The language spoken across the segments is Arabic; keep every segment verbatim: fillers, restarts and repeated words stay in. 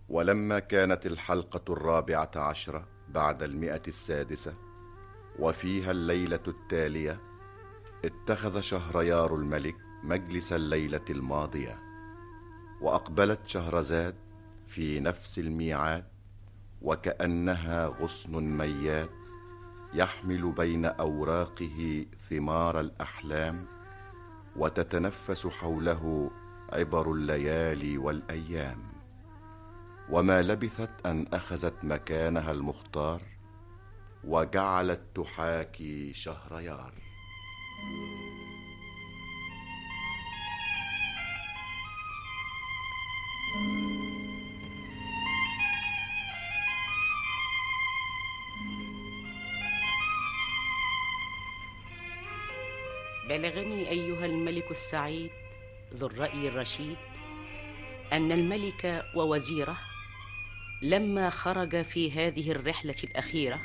ولما كانت الحلقة الرابعة عشرة بعد المئة السادسة وفيها الليلة التالية، اتخذ شهريار الملك مجلس الليلة الماضية، وأقبلت شهرزاد في نفس الميعاد وكأنها غصن ميات يحمل بين أوراقه ثمار الأحلام، وتتنفس حوله عبر الليالي والأيام. وما لبثت أن أخذت مكانها المختار وجعلت تحاكي شهريار. بلغني أيها الملك السعيد ذو الرأي الرشيد أن الملك ووزيره لما خرج في هذه الرحلة الأخيرة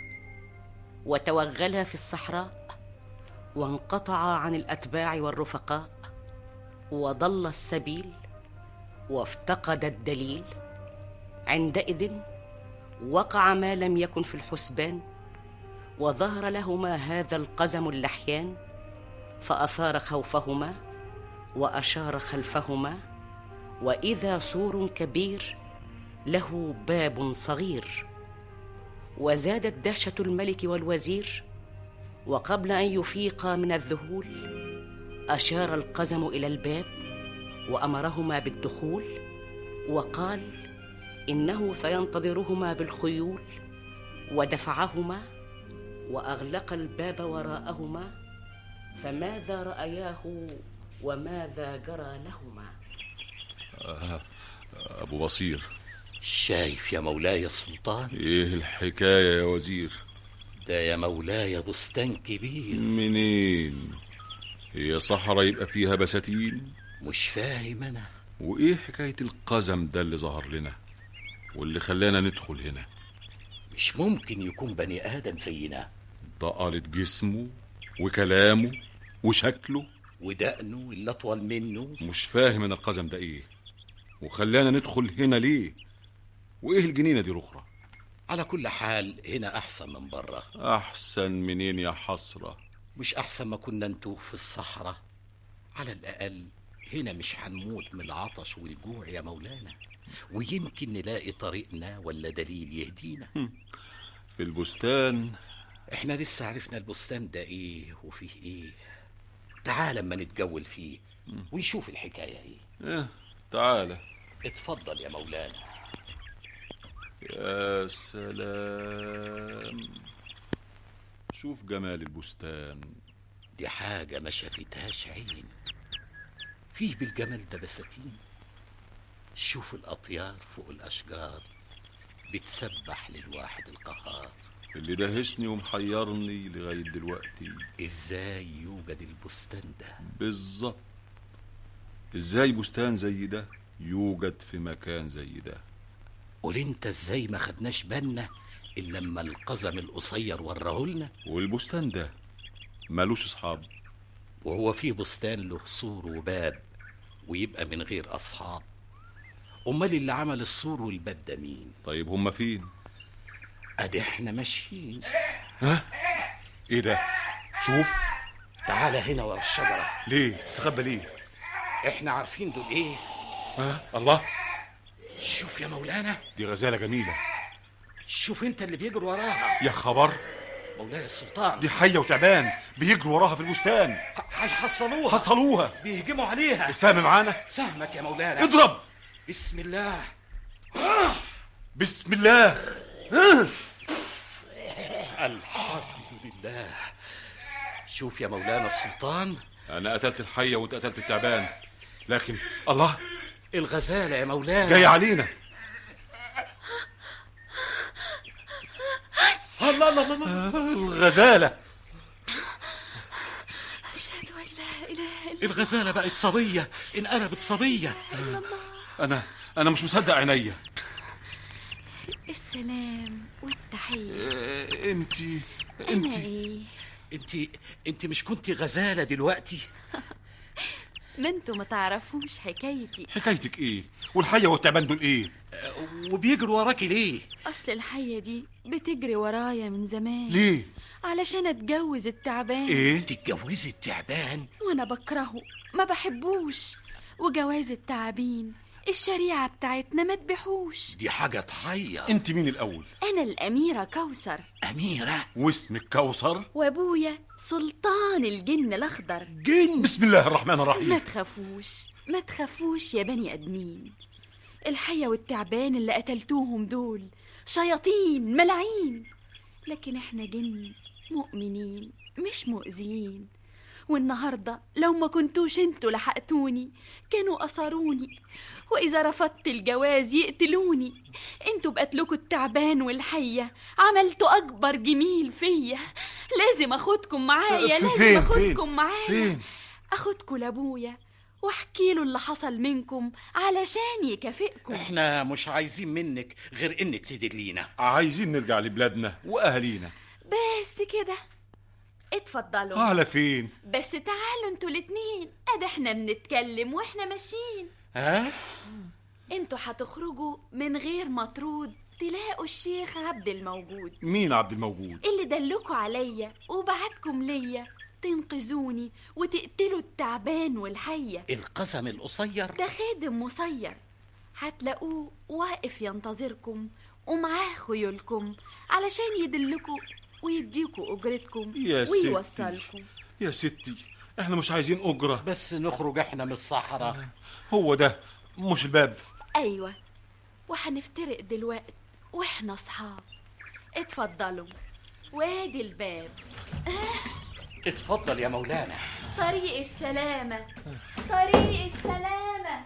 وتوغلا في الصحراء وانقطعا عن الأتباع والرفقاء وضل السبيل وافتقد الدليل، عندئذ وقع ما لم يكن في الحسبان، وظهر لهما هذا القزم اللحيان، فأثار خوفهما وأشار خلفهما، وإذا سور كبير له باب صغير. وزادت دهشة الملك والوزير، وقبل أن يفيقا من الذهول أشار القزم إلى الباب وأمرهما بالدخول، وقال إنه سينتظرهما بالخيول، ودفعهما وأغلق الباب وراءهما. فماذا رأياه وماذا جرى لهما؟ آه أبو بصير، شايف يا مولاي السلطان؟ إيه الحكاية يا وزير؟ ده يا مولاي بستان كبير. منين؟ هي صحراء يبقى فيها بساتين؟ مش فاهم أنا. وإيه حكاية القزم ده اللي ظهر لنا واللي خلانا ندخل هنا؟ مش ممكن يكون بني آدم زينا. ده قالة جسمه وكلامه وشكله ودقنه اللي أطول منه. مش فاهم أنا القزم ده إيه وخلانا ندخل هنا ليه؟ وإيه الجنينة دي الأخرى؟ على كل حال هنا أحسن من بره. أحسن منين يا حسرة؟ مش أحسن ما كنا نتوه في الصحراء؟ على الأقل هنا مش هنموت من العطش والجوع يا مولانا، ويمكن نلاقي طريقنا ولا دليل يهدينا. في البستان احنا لسه عرفنا البستان ده ايه وفيه ايه. تعال اما نتجول فيه ونشوف الحكاية ايه. اه تعالى. اتفضل يا مولانا. يا سلام، شوف جمال البستان. دي حاجة ما شافتهاش عين. فيه بالجمال ده بساتين. شوف الأطيار فوق الأشجار بتسبح للواحد القهار. اللي دهشني ومحيرني لغاية دلوقتي ازاي يوجد البستان ده بالظبط. ازاي بستان زي ده يوجد في مكان زي ده؟ قول انت ازاي ما خدناش بالنا الا لما القزم القصير ورهولنا. والبستان ده مالوش اصحاب؟ وهو في بستان له سور وباب ويبقى من غير اصحاب؟ امال اللي عمل السور والباب ده مين؟ طيب هما فين؟ ادي احنا ماشيين. ها ايه ده؟ شوف تعال هنا ورا الشجره. ليه تستخبى ليه؟ احنا عارفين دول ايه. ها الله، شوف يا مولانا، دي غزاله جميله. شوف انت اللي بيجري وراها. يا خبر، مولاي السلطان دي حيه وتعبان بيجروا وراها في البستان. هيحصلوها. حصلوها بيهجموا عليها. السهم معانا. سهمك يا مولانا. اضرب. بسم الله. بسم الله. الحمد لله. شوف يا مولانا السلطان، انا قتلت الحيه وانت قتلت التعبان، لكن الله، الغزاله يا مولانا جاي علينا. الله الله الله، الغزاله. أشهد أن لا إله إلا الغزاله بقت صبيه، انقلبت صبيه. انا انا مش مصدق عينيا. السلام والتحية. اه انتي أنا انتي إيه؟ انت انت مش كنتي غزاله دلوقتي؟ ما انتوا ما تعرفوش حكايتي. حكايتك ايه؟ والحية والتعبان دول ايه؟ وبيجروا وراكي ليه؟ اصل الحية دي بتجري ورايا من زمان. ليه؟ علشان اتجوز التعبان. ايه؟ تتجوزي التعبان؟ وانا بكرهه، ما بحبوش. وجواز التعابين الشريعة بتاعتنا ما تبيحوش. دي حاجة تحير. انت مين الاول؟ انا الاميرة كوثر. أميرة؟ واسمك كوثر؟ وابويا سلطان الجن الاخضر. جن؟ بسم الله الرحمن الرحيم. ما تخافوش ما تخافوش يا بني ادمين. الحية والتعبان اللي قتلتوهم دول شياطين ملاعين، لكن احنا جن مؤمنين مش مؤذيين. والنهاردة لو ما كنتوش انتوا لحقتوني كانوا أسروني، وإذا رفضت الجواز يقتلوني. انتوا بقتلكوا التعبان والحية عملتوا أكبر جميل فيا. لازم أخدكم معايا، لازم فين؟ أخدكم فين؟ معايا فين؟ أخدكوا لأبويا واحكي له اللي حصل منكم علشان يكافئكم. احنا مش عايزين منك غير انك تدلينا. عايزين نرجع لبلادنا وأهالينا. بس كده، اتفضلوا. على فين؟ بس تعالوا انتوا الاتنين، ادي احنا بنتكلم واحنا ماشيين. ها؟ انتوا هتخرجوا من غير مطرود تلاقوا الشيخ عبد الموجود. مين عبد الموجود؟ اللي دلكوا عليا وبعتكم ليا تنقذوني وتقتلوا التعبان والحية. القزم القصير ده خادم مصير، هتلاقوه واقف ينتظركم ومعاه خيولكم علشان يدلكوا ويديكوا أجرتكم يا ستي. ويوصلكم. يا ستي احنا مش عايزين أجرة، بس نخرج احنا من الصحراء. هو ده مش الباب؟ أيوة، وهنفترق دلوقت واحنا أصحاب. اتفضلوا، وادي الباب. اتفضل يا مولانا. طريق السلامة، طريق السلامة.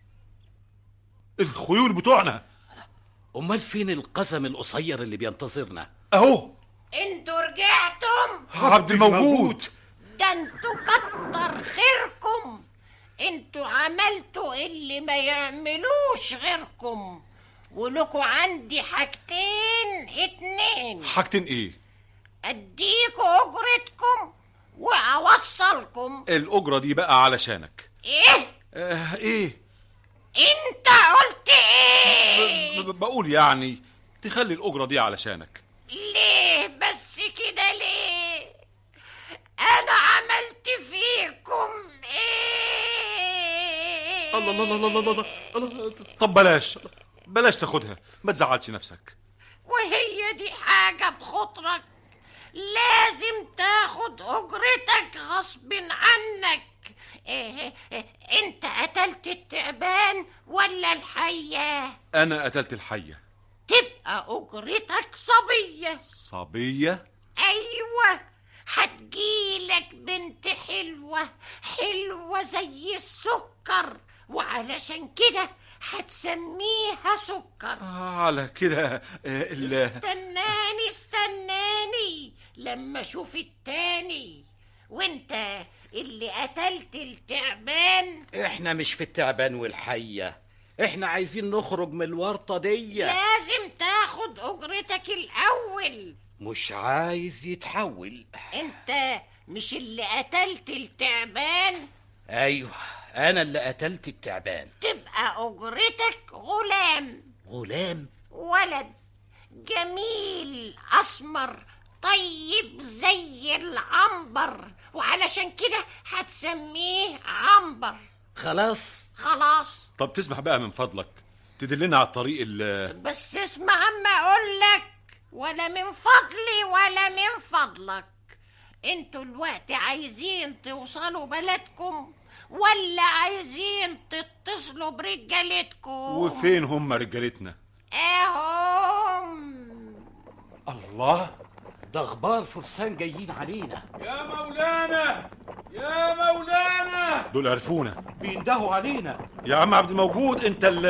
الخيول بتوعنا. امال فين القزم القصير اللي بينتظرنا؟ اهو. انتوا رجعتم؟ عبد الموجود. ده انتوا كتر خيركم، انتوا عملتوا اللي ما يعملوش غيركم. ولكوا عندي حاجتين اتنين. حاجتين ايه؟ اديكوا اجرتكم واوصلكم. الأجرة دي بقى علشانك. ايه؟ اه ايه؟ انت قلت ايه؟ ب- ب- بقول يعني تخلي الأجرة دي علشانك. ليه بس كده ليه؟ انا عملت فيكم ايه؟ الله الله الله الله الله الله. طب بلاش بلاش تاخدها، ما تزعلش نفسك. وهي دي حاجة بخطرك؟ لازم تاخد أجرتك غصب عنك. إيه إيه انت قتلت التعبان ولا الحية؟ أنا قتلت الحية. تبقى أجرتك صبية. صبية؟ أيوة، هتجيلك بنت حلوة حلوة زي السكر، وعلشان كده هتسميها سكر. على كده ال... استناني استناني لما اشوف التاني. وانت اللي قتلت التعبان. احنا مش في التعبان والحية، احنا عايزين نخرج من الورطة دي. لازم تاخد اجرتك الاول. مش عايز يتحول. انت مش اللي قتلت التعبان؟ ايوه، انا اللي قتلت التعبان. تبقى اجرتك غلام. غلام؟ ولد جميل اسمر طيب زي العنبر، وعلشان كده هتسميه عنبر. خلاص خلاص. طب تسمح بقى من فضلك تدلنا على الطريق ال... بس اسمع عما اقول لك، ولا من فضلي ولا من فضلك. انتوا الوقت عايزين توصلوا بلدكم ولا عايزين تتصلوا برجالتكم؟ وفين هم رجالتنا؟ اهم. الله، ده اخبار فرسان جايين علينا. يا مولانا يا مولانا، دول عرفونا بيندهوا علينا. يا عم عبد الموجود. انت ال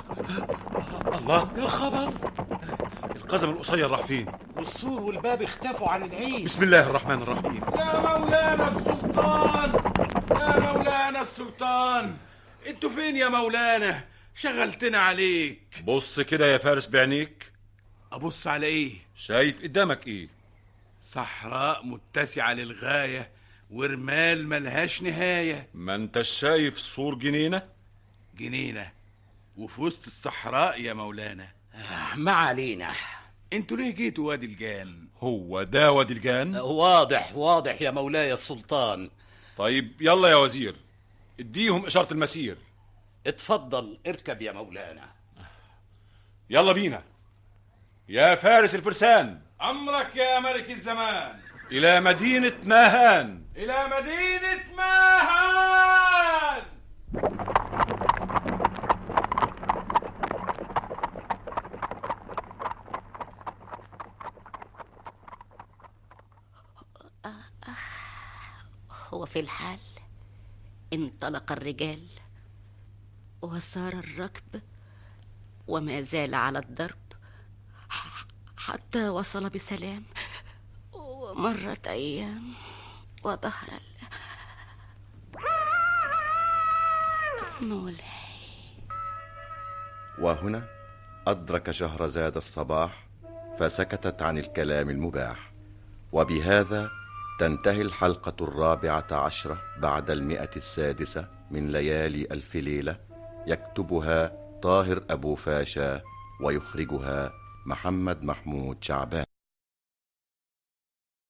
الله، يا خبر، القزم القصير راح فين؟ والسور والباب اختفوا عن العين. بسم الله الرحمن الرحيم. يا مولانا السلطان، يا مولانا السلطان، انتوا فين يا مولانا؟ شغلتنا عليك. بص كده يا فارس بعينيك. ابص على ايه؟ شايف قدامك ايه؟ صحراء متسعة للغاية ورمال ملهاش نهاية. ما انتش شايف سور جنينة؟ جنينة وفي وسط الصحراء يا مولانا. آه، ما علينا. انتوا ليه جيتوا وادي الجان؟ هو ده وادي الجان؟ آه، واضح واضح يا مولاي السلطان. طيب يلا يا وزير، اديهم إشارة المسير. اتفضل اركب يا مولانا. يلا بينا يا فارس الفرسان. أمرك يا ملك الزمان. إلى مدينة ماهان. إلى مدينة ماهان. وفي الحال انطلق الرجال وسار الركب وما زال على الضرب حتى وصل بسلام. ومرت أيام وظهر مولاي. وهنا أدرك شهرزاد الصباح فسكتت عن الكلام المباح. وبهذا تنتهي الحلقة الرابعة عشرة بعد المئة السادسة من ليالي ألف ليلة، يكتبها طاهر أبو فاشا ويخرجها محمد محمود شعبان.